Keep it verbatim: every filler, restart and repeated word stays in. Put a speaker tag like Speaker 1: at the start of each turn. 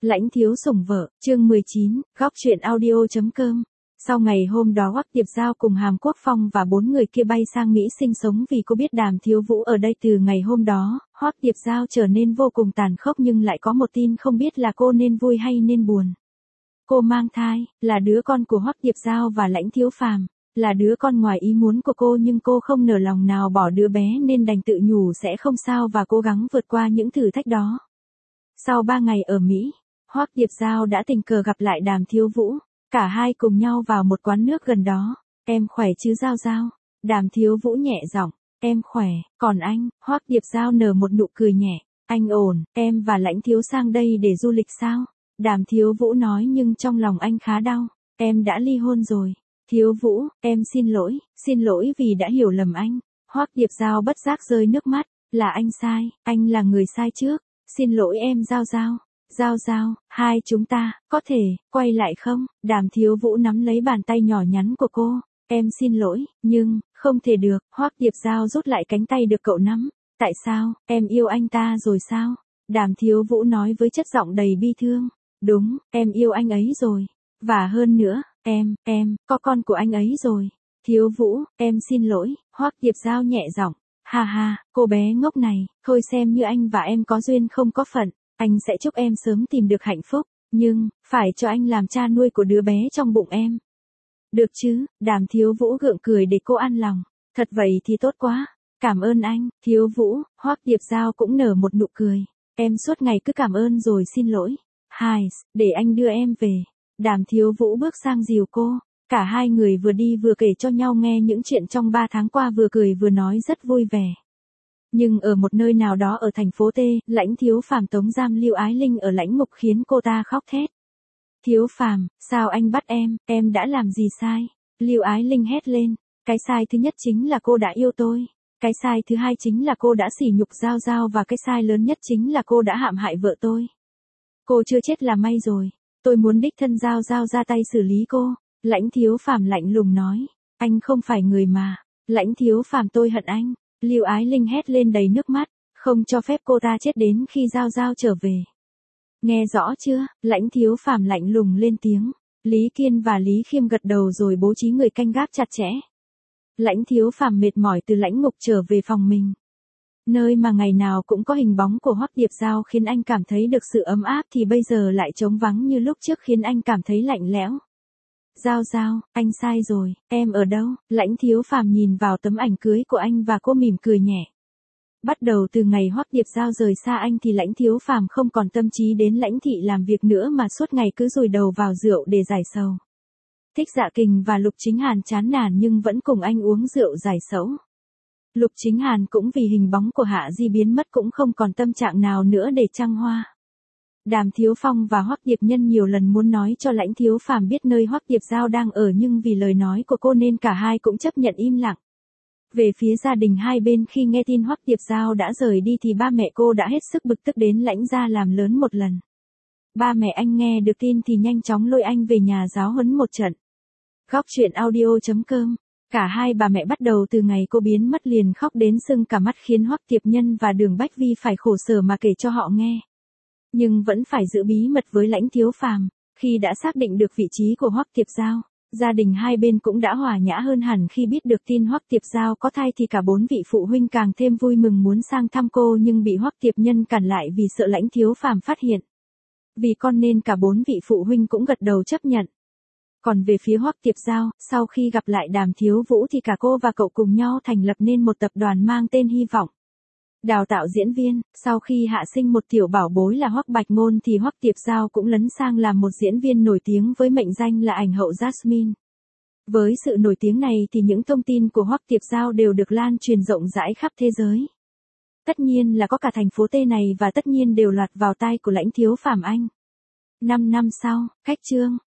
Speaker 1: Lãnh thiếu sủng vợ, chương mười chín, góc truyện audio.com. Sau ngày hôm đó Hoắc Tiệp Giao cùng Hàm Quốc Phong và bốn người kia bay sang Mỹ sinh sống vì cô biết Đàm Thiếu Vũ ở đây. Từ ngày hôm đó, Hoắc Tiệp Giao trở nên vô cùng tàn khốc, nhưng lại có một tin không biết là cô nên vui hay nên buồn. Cô mang thai, là đứa con của Hoắc Tiệp Giao và Lãnh Thiếu Phàm, là đứa con ngoài ý muốn của cô, nhưng cô không nỡ lòng nào bỏ đứa bé nên đành tự nhủ sẽ không sao và cố gắng vượt qua những thử thách đó. Sau ba ngày ở Mỹ, Hoắc Tiệp Giao đã tình cờ gặp lại Đàm Thiếu Vũ, cả hai cùng nhau vào một quán nước gần đó. Em khỏe chứ Giao Giao? Đàm Thiếu Vũ nhẹ giọng. Em khỏe, còn anh? Hoắc Tiệp Giao nở một nụ cười nhẹ. Anh ổn, em và Lãnh Thiếu sang đây để du lịch sao? Đàm Thiếu Vũ nói, nhưng trong lòng anh khá đau. Em đã ly hôn rồi. Thiếu Vũ, em xin lỗi, xin lỗi vì đã hiểu lầm anh. Hoắc Tiệp Giao bất giác rơi nước mắt. Là anh sai, anh là người sai trước. Xin lỗi em Giao Giao. Giao Giao, hai chúng ta, có thể, quay lại không? Đàm Thiếu Vũ nắm lấy bàn tay nhỏ nhắn của cô. Em xin lỗi, nhưng, không thể được. Hoắc Tiệp Giao rút lại cánh tay được cậu nắm. Tại sao, em yêu anh ta rồi sao? Đàm Thiếu Vũ nói với chất giọng đầy bi thương. Đúng, em yêu anh ấy rồi. Và hơn nữa, em, em, có con của anh ấy rồi. Thiếu Vũ, em xin lỗi. Hoắc Tiệp Giao nhẹ giọng. Ha ha, cô bé ngốc này, thôi xem như anh và em có duyên không có phận. Anh sẽ chúc em sớm tìm được hạnh phúc, nhưng, phải cho anh làm cha nuôi của đứa bé trong bụng em. Được chứ? Đàm Thiếu Vũ gượng cười để cô an lòng. Thật vậy thì tốt quá. Cảm ơn anh, Thiếu Vũ. Hoắc Tiệp Giao cũng nở một nụ cười. Em suốt ngày cứ cảm ơn rồi xin lỗi. Hai, để anh đưa em về. Đàm Thiếu Vũ bước sang dìu cô. Cả hai người vừa đi vừa kể cho nhau nghe những chuyện trong ba tháng qua, vừa cười vừa nói rất vui vẻ. Nhưng ở một nơi nào đó ở thành phố T, Lãnh Thiếu Phàm tống giam Lưu Ái Linh ở lãnh ngục khiến cô ta khóc thét. Thiếu Phàm, sao anh bắt em, em đã làm gì sai? Lưu Ái Linh hét lên. Cái sai thứ nhất chính là cô đã yêu tôi. Cái sai thứ hai chính là cô đã sỉ nhục Giao Giao, và cái sai lớn nhất chính là cô đã hãm hại vợ tôi. Cô chưa chết là may rồi. Tôi muốn đích thân Giao Giao ra tay xử lý cô. Lãnh Thiếu Phàm lạnh lùng nói. Anh không phải người mà. Lãnh Thiếu Phàm, tôi hận anh. Lưu Ái Linh hét lên đầy nước mắt, không cho phép cô ta chết đến khi Giao Giao trở về. Nghe rõ chưa? Lãnh Thiếu Phàm lạnh lùng lên tiếng. Lý Kiên và Lý Khiêm gật đầu rồi bố trí người canh gác chặt chẽ. Lãnh Thiếu Phàm mệt mỏi từ lãnh ngục trở về phòng mình. Nơi mà ngày nào cũng có hình bóng của Hoắc Tiệp Giao khiến anh cảm thấy được sự ấm áp, thì bây giờ lại trống vắng như lúc trước khiến anh cảm thấy lạnh lẽo. Giao Giao, anh sai rồi, em ở đâu? Lãnh Thiếu Phàm nhìn vào tấm ảnh cưới của anh và cô mỉm cười nhẹ. Bắt đầu từ ngày Hoắc Tiệp Giao rời xa anh thì Lãnh Thiếu Phàm không còn tâm trí đến Lãnh thị làm việc nữa, mà suốt ngày cứ dùi đầu vào rượu để giải sầu. Thích Dạ Kình và Lục Chính Hàn chán nản nhưng vẫn cùng anh uống rượu giải sầu. Lục Chính Hàn cũng vì hình bóng của Hạ Di biến mất cũng không còn tâm trạng nào nữa để trăng hoa. Đàm Thiếu Phong và Hoắc Tiệp Nhân nhiều lần muốn nói cho Lãnh Thiếu Phàm biết nơi Hoắc Tiệp Giao đang ở, nhưng vì lời nói của cô nên cả hai cũng chấp nhận im lặng. Về phía gia đình hai bên, khi nghe tin Hoắc Tiệp Giao đã rời đi thì ba mẹ cô đã hết sức bực tức đến Lãnh gia làm lớn một lần. Ba mẹ anh nghe được tin thì nhanh chóng lôi anh về nhà giáo huấn một trận. Góc truyện audio.com. Cả hai bà mẹ bắt đầu từ ngày cô biến mất liền khóc đến sưng cả mắt, khiến Hoắc Tiệp Nhân và Đường Bách Vi phải khổ sở mà kể cho họ nghe. Nhưng vẫn phải giữ bí mật với Lãnh Thiếu Phàm. Khi đã xác định được vị trí của Hoắc Tiệp Giao, gia đình hai bên cũng đã hòa nhã hơn hẳn. Khi biết được tin Hoắc Tiệp Giao có thai thì cả bốn vị phụ huynh càng thêm vui mừng muốn sang thăm cô, nhưng bị Hoắc Tiệp Nhân cản lại vì sợ Lãnh Thiếu Phàm phát hiện. Vì con nên cả bốn vị phụ huynh cũng gật đầu chấp nhận. Còn về phía Hoắc Tiệp Giao, sau khi gặp lại Đàm Thiếu Vũ thì cả cô và cậu cùng nhau thành lập nên một tập đoàn mang tên Hy Vọng. Đào tạo diễn viên. Sau khi hạ sinh một tiểu bảo bối là Hoắc Bạch Ngôn thì Hoắc Tiệp Giao cũng lấn sang làm một diễn viên nổi tiếng với mệnh danh là ảnh hậu Jasmine. Với sự nổi tiếng này thì những thông tin của Hoắc Tiệp Giao đều được lan truyền rộng rãi khắp thế giới. Tất nhiên là có cả thành phố T này, và tất nhiên đều lọt vào tai của Lãnh Thiếu Phàm anh. Năm năm sau, khách trương,